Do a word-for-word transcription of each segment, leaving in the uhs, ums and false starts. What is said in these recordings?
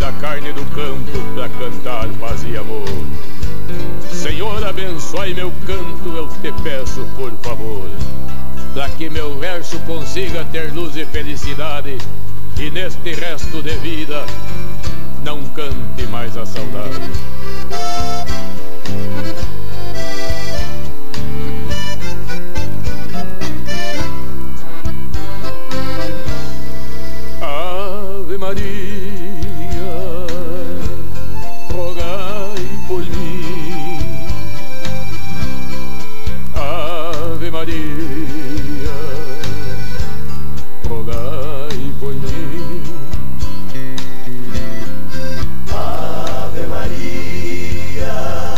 da carne do campo pra cantar paz e amor. Senhor, abençoe meu canto, eu te peço por favor, pra que meu verso consiga ter luz e felicidade, e neste resto de vida não cante mais a saudade. Ave Maria, rogai por mim. Ave Maria, rogai por mim. Ave Maria,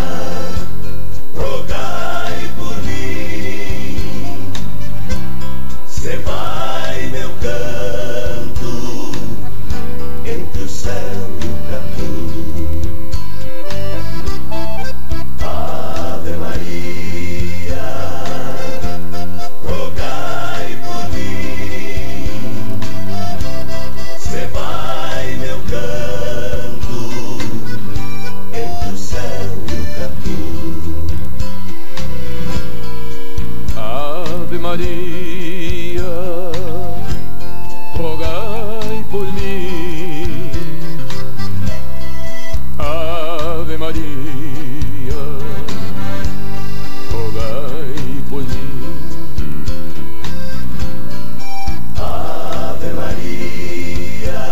rogai por mim. Se vai meu canto entre o céu e o capim. Ave Maria, rogai por mim. Se vai meu canto entre o céu e o capim. Ave Maria, rogai por mim. Ave Maria, rogai por mim. Ave Maria,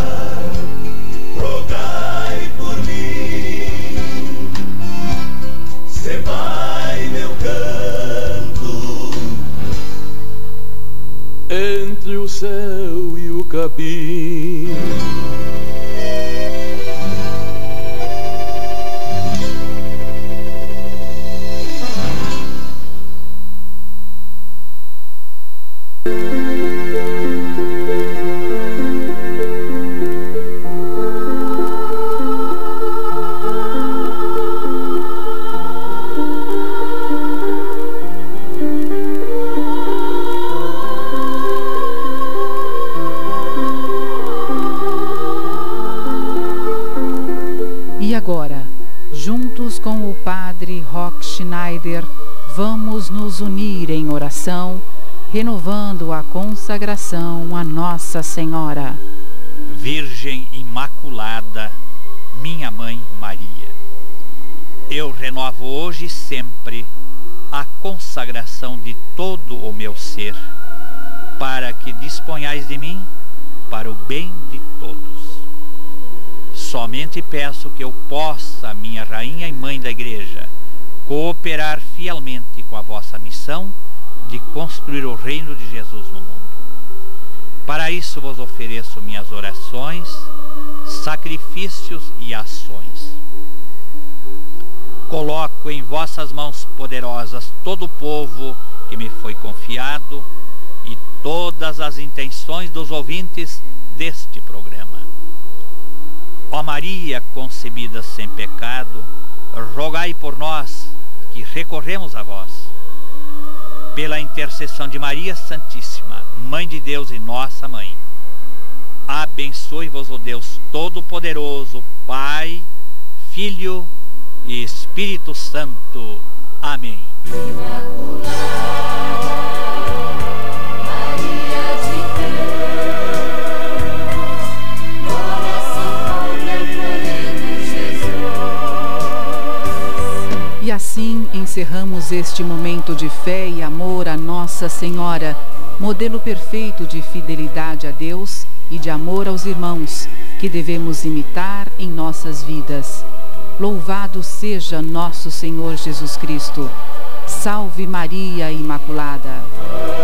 rogai por mim. Se vai meu canto Entre o céu e o capim. E agora, juntos com o Padre Rock Schneider, vamos nos unir em oração, renovando a consagração a Nossa Senhora. Virgem Imaculada, minha Mãe Maria, eu renovo hoje e sempre a consagração de todo o meu ser, para que disponhais de mim para o bem de todos. Somente peço que eu possa, minha Rainha e Mãe da Igreja, cooperar fielmente com a vossa missão de construir o reino de Jesus no mundo. Para isso vos ofereço minhas orações, sacrifícios e ações. Coloco em vossas mãos poderosas todo o povo que me foi confiado e todas as intenções dos ouvintes deste programa. Ó Maria concebida sem pecado, rogai por nós que recorremos a vós. Pela intercessão de Maria Santíssima, Mãe de Deus e nossa Mãe, abençoe-vos o Deus Todo-Poderoso, Pai, Filho e Espírito Santo. Amém. E assim encerramos este momento de fé e amor a Nossa Senhora, modelo perfeito de fidelidade a Deus e de amor aos irmãos, que devemos imitar em nossas vidas. Louvado seja nosso Senhor Jesus Cristo. Salve Maria Imaculada.